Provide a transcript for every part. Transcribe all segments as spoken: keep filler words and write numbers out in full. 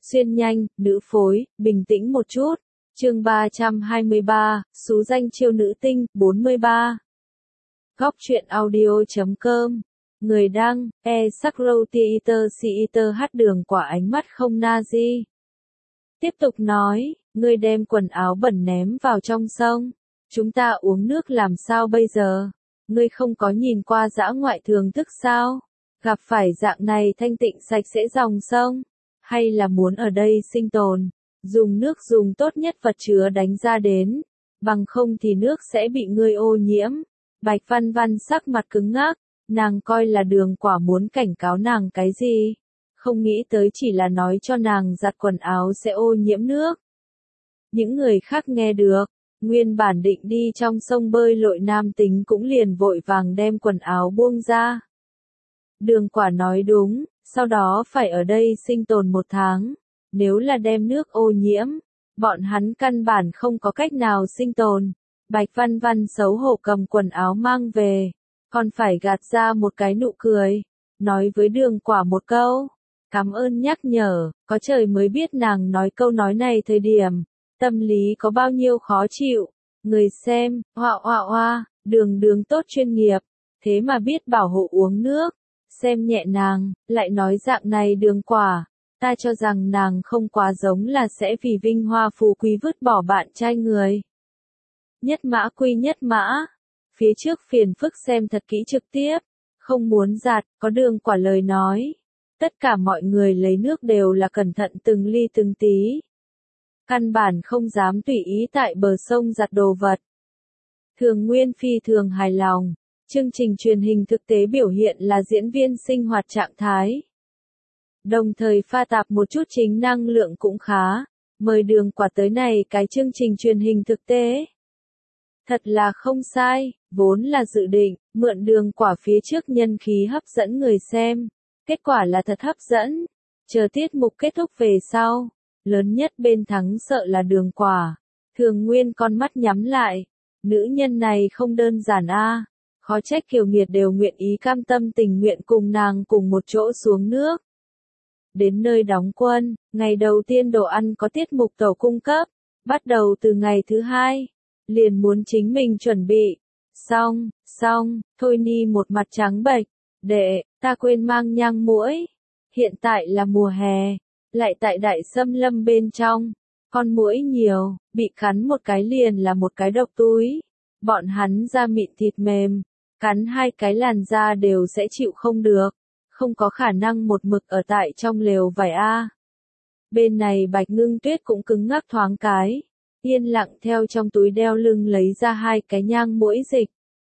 Xuyên nhanh, nữ phối, bình tĩnh một chút. Chương ba trăm hai mươi ba, xú danh chiêu nữ tinh, bốn mươi ba. Góc truyện audio chấm com. Người đăng, e Sakro Theater Theater hát đường quả ánh mắt không nazi. Tiếp tục nói, ngươi đem quần áo bẩn ném vào trong sông. Chúng ta uống nước làm sao bây giờ? Ngươi không có nhìn qua dã ngoại thường thức sao? Gặp phải dạng này thanh tịnh sạch sẽ dòng sông. Hay là muốn ở đây sinh tồn? Dùng nước dùng tốt nhất vật chứa đánh ra đến. Bằng không thì nước sẽ bị ngươi ô nhiễm. Bạch Văn Văn sắc mặt cứng ngắc. Nàng coi là đường quả muốn cảnh cáo nàng cái gì? Không nghĩ tới chỉ là nói cho nàng giặt quần áo sẽ ô nhiễm nước. Những người khác nghe được, nguyên bản định đi trong sông bơi lội nam tính cũng liền vội vàng đem quần áo buông ra. Đường quả nói đúng, sau đó phải ở đây sinh tồn một tháng. Nếu là đem nước ô nhiễm, bọn hắn căn bản không có cách nào sinh tồn. Bạch Văn Văn xấu hổ cầm quần áo mang về, còn phải gạt ra một cái nụ cười, nói với đường quả một câu. Cảm ơn nhắc nhở, có trời mới biết nàng nói câu nói này thời điểm, tâm lý có bao nhiêu khó chịu. Người xem, hoa hoa hoa, đường đường tốt chuyên nghiệp, thế mà biết bảo hộ uống nước, xem nhẹ nàng, lại nói dạng này đường quả, ta cho rằng nàng không quá giống là sẽ vì vinh hoa phú quý vứt bỏ bạn trai người. Nhất mã quy nhất mã, phía trước phiền phức xem thật kỹ trực tiếp, không muốn giặt, có đường quả lời nói. Tất cả mọi người lấy nước đều là cẩn thận từng ly từng tí. Căn bản không dám tùy ý tại bờ sông giặt đồ vật. Thường Nguyên phi thường hài lòng. Chương trình truyền hình thực tế biểu hiện là diễn viên sinh hoạt trạng thái. Đồng thời pha tạp một chút chính năng lượng cũng khá. Mời đường quả tới này cái chương trình truyền hình thực tế. Thật là không sai, vốn là dự định, mượn đường quả phía trước nhân khí hấp dẫn người xem. Kết quả là thật hấp dẫn. Chờ tiết mục kết thúc về sau. Lớn nhất bên thắng sợ là đường quả. Thường Nguyên con mắt nhắm lại. Nữ nhân này không đơn giản a. Khó trách Kiều Nghiệt đều nguyện ý cam tâm tình nguyện cùng nàng cùng một chỗ xuống nước. Đến nơi đóng quân, ngày đầu tiên đồ ăn có tiết mục tàu cung cấp. Bắt đầu từ ngày thứ hai. Liền muốn chính mình chuẩn bị. Xong, xong, Thôi Ni một mặt trắng bệch. Đệ, ta quên mang nhang muỗi. Hiện tại là mùa hè, lại tại đại xâm lâm bên trong. Con muỗi nhiều, bị cắn một cái liền là một cái độc túi. Bọn hắn da mịn thịt mềm, cắn hai cái làn da đều sẽ chịu không được. Không có khả năng một mực ở tại trong lều vải A. Bên này Bạch Ngưng Tuyết cũng cứng ngắc thoáng cái. Yên lặng theo trong túi đeo lưng lấy ra hai cái nhang muỗi dịch.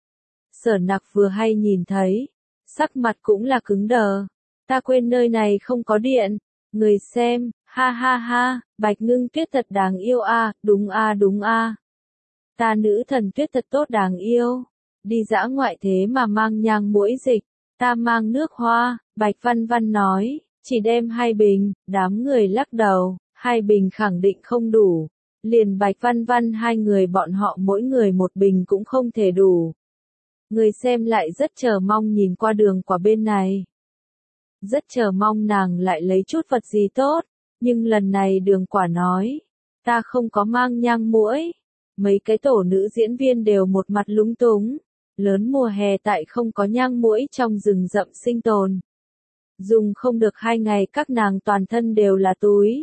Sở Nặc vừa hay nhìn thấy. Sắc mặt cũng là cứng đờ. Ta quên nơi này không có điện. Người xem, ha ha ha, Bạch Ngưng Tuyết thật đáng yêu a, à, đúng a à, đúng a. À. Ta nữ thần tuyết thật tốt đáng yêu. Đi dã ngoại thế mà mang nhang muỗi dịch, ta mang nước hoa, Bạch Văn Văn nói, chỉ đem hai bình, đám người lắc đầu, hai bình khẳng định không đủ. Liền Bạch Văn Văn hai người bọn họ mỗi người một bình cũng không thể đủ. Người xem lại rất chờ mong nhìn qua đường quả bên này. Rất chờ mong nàng lại lấy chút vật gì tốt, nhưng lần này đường quả nói, ta không có mang nhang muỗi. Mấy cái tổ nữ diễn viên đều một mặt lúng túng, lớn mùa hè tại không có nhang muỗi trong rừng rậm sinh tồn. Dùng không được hai ngày các nàng toàn thân đều là túi.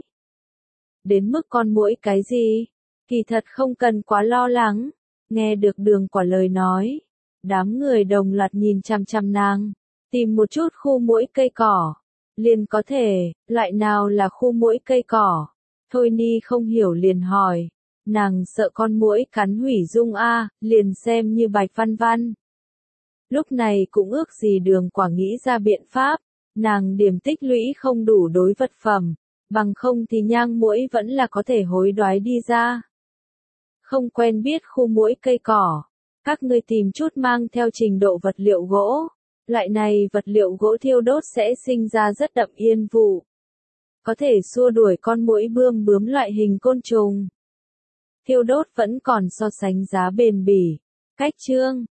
Đến mức con muỗi cái gì? Kỳ thật không cần quá lo lắng, nghe được đường quả lời nói. Đám người đồng loạt nhìn chằm chằm nàng, tìm một chút khu muỗi cây cỏ, liền có thể, loại nào là khu muỗi cây cỏ? Thôi Ni không hiểu liền hỏi, nàng sợ con muỗi cắn hủy dung a, liền xem như Bạch Văn Văn. Lúc này cũng ước gì đường quả nghĩ ra biện pháp, nàng điểm tích lũy không đủ đối vật phẩm, bằng không thì nhang muỗi vẫn là có thể hối đoái đi ra. Không quen biết khu muỗi cây cỏ. Các ngươi tìm chút mang theo trình độ vật liệu gỗ. Loại này vật liệu gỗ thiêu đốt sẽ sinh ra rất đậm yên vụ. Có thể xua đuổi con muỗi bươm bướm loại hình côn trùng. Thiêu đốt vẫn còn so sánh giá bền bỉ. Cách chương,